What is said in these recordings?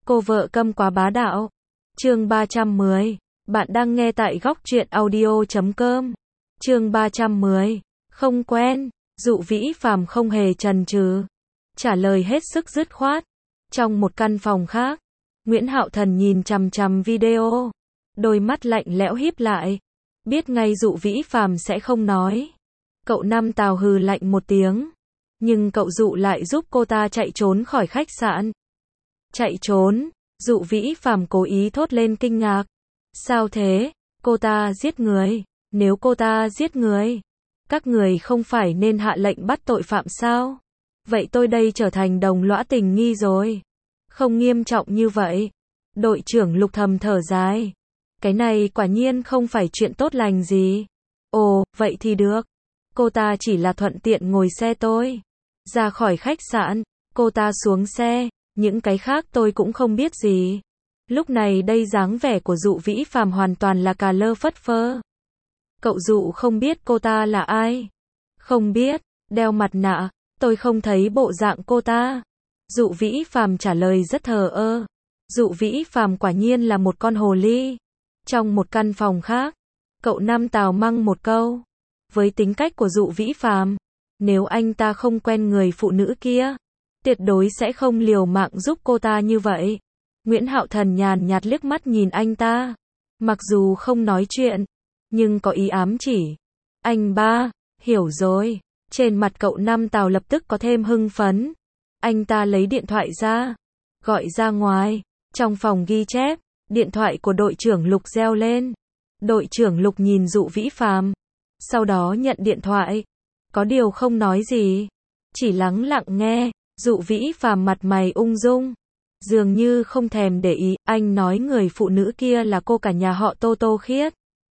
Cô vợ câm quá bá đạo. Chương 310. Bạn đang nghe tại góc truyện audio.com. Chương 310. Không quen. Dụ Vĩ Phàm không hề chần chừ, trả lời hết sức dứt khoát. Trong một căn phòng khác, Nguyễn Hạo Thần nhìn chằm chằm video, đôi mắt lạnh lẽo híp lại, biết ngay Dụ Vĩ Phàm sẽ không nói. Cậu Năm Tào hừ lạnh một tiếng, nhưng cậu Dụ lại giúp cô ta chạy trốn khỏi khách sạn. Chạy trốn? Dụ Vĩ Phàm cố ý thốt lên kinh ngạc. Sao thế? Cô ta giết người? Nếu cô ta giết người, các người không phải nên hạ lệnh bắt tội phạm sao? Vậy tôi đây trở thành đồng lõa tình nghi rồi. Không nghiêm trọng như vậy. Đội trưởng Lục thầm thở dài. Cái này quả nhiên không phải chuyện tốt lành gì. Ồ, vậy thì được. Cô ta chỉ là thuận tiện ngồi xe tôi. Ra khỏi khách sạn, cô ta xuống xe, những cái khác tôi cũng không biết gì. Lúc này đây dáng vẻ của Dụ Vĩ Phàm hoàn toàn là cà lơ phất phơ. Cậu Dụ không biết cô ta là ai? Không biết, đeo mặt nạ, tôi không thấy bộ dạng cô ta. Dụ Vĩ Phàm trả lời rất thờ ơ. Dụ Vĩ Phàm quả nhiên là một con hồ ly. Trong một căn phòng khác, cậu Năm Tào măng một câu. Với tính cách của Dụ Vĩ Phàm, nếu anh ta không quen người phụ nữ kia, tuyệt đối sẽ không liều mạng giúp cô ta như vậy. Nguyễn Hạo Thần nhàn nhạt liếc mắt nhìn anh ta, mặc dù không nói chuyện, nhưng có ý ám chỉ. Anh ba, hiểu rồi. Trên mặt cậu Năm Tào lập tức có thêm hưng phấn. Anh ta lấy điện thoại ra, gọi ra ngoài. Trong phòng ghi chép, điện thoại của đội trưởng Lục reo lên. Đội trưởng Lục nhìn Dụ Vĩ Phàm, sau đó nhận điện thoại. Có điều không nói gì, chỉ lắng lặng nghe. Dụ Vĩ Phàm mặt mày ung dung, dường như không thèm để ý. Anh nói người phụ nữ kia là cô cả nhà họ Tô Tô Khiết.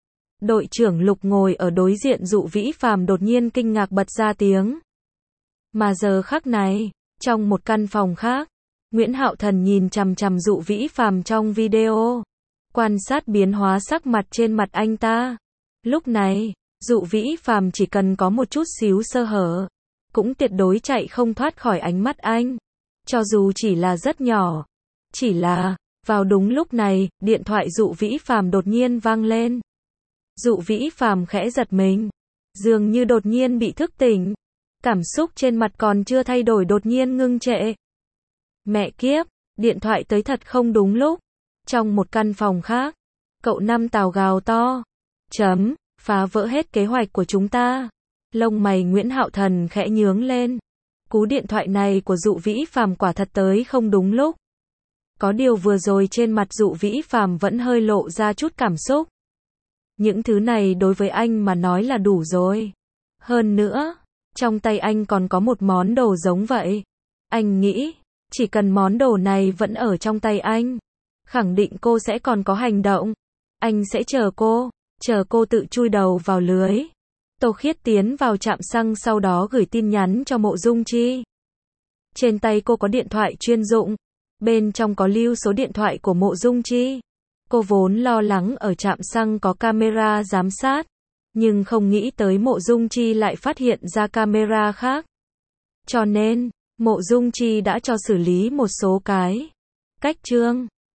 Đội trưởng Lục ngồi ở đối diện Dụ Vĩ Phàm đột nhiên kinh ngạc bật ra tiếng. Mà giờ khắc này, trong một căn phòng khác, Nguyễn Hạo Thần nhìn chằm chằm Dụ Vĩ Phàm trong video, quan sát biến hóa sắc mặt trên mặt anh ta. Lúc này, Dụ Vĩ Phàm chỉ cần có một chút xíu sơ hở, cũng tuyệt đối chạy không thoát khỏi ánh mắt anh, cho dù chỉ là rất nhỏ. Chỉ là, vào đúng lúc này, điện thoại Dụ Vĩ Phàm đột nhiên vang lên. Dụ Vĩ Phàm khẽ giật mình, dường như đột nhiên bị thức tỉnh. Cảm xúc trên mặt còn chưa thay đổi đột nhiên ngưng trệ. Mẹ kiếp, điện thoại tới thật không đúng lúc. Trong một căn phòng khác, cậu Năm Tào gào to. Phá vỡ hết kế hoạch của chúng ta. Lông mày Nguyễn Hạo Thần khẽ nhướng lên. Cú điện thoại này của Dụ Vĩ Phàm quả thật tới không đúng lúc. Có điều vừa rồi trên mặt Dụ Vĩ Phàm vẫn hơi lộ ra chút cảm xúc. Những thứ này đối với anh mà nói là đủ rồi. Hơn nữa, trong tay anh còn có một món đồ giống vậy. Anh nghĩ, chỉ cần món đồ này vẫn ở trong tay anh, khẳng định cô sẽ còn có hành động. Anh sẽ chờ cô tự chui đầu vào lưới. Tô Khiết tiến vào trạm xăng sau đó gửi tin nhắn cho Mộ Dung Chi. Trên tay cô có điện thoại chuyên dụng, bên trong có lưu số điện thoại của Mộ Dung Chi. Cô vốn lo lắng ở trạm xăng có camera giám sát, nhưng không nghĩ tới Mộ Dung Chi lại phát hiện ra camera khác. Cho nên, Mộ Dung Chi đã cho xử lý một số cái cách chương.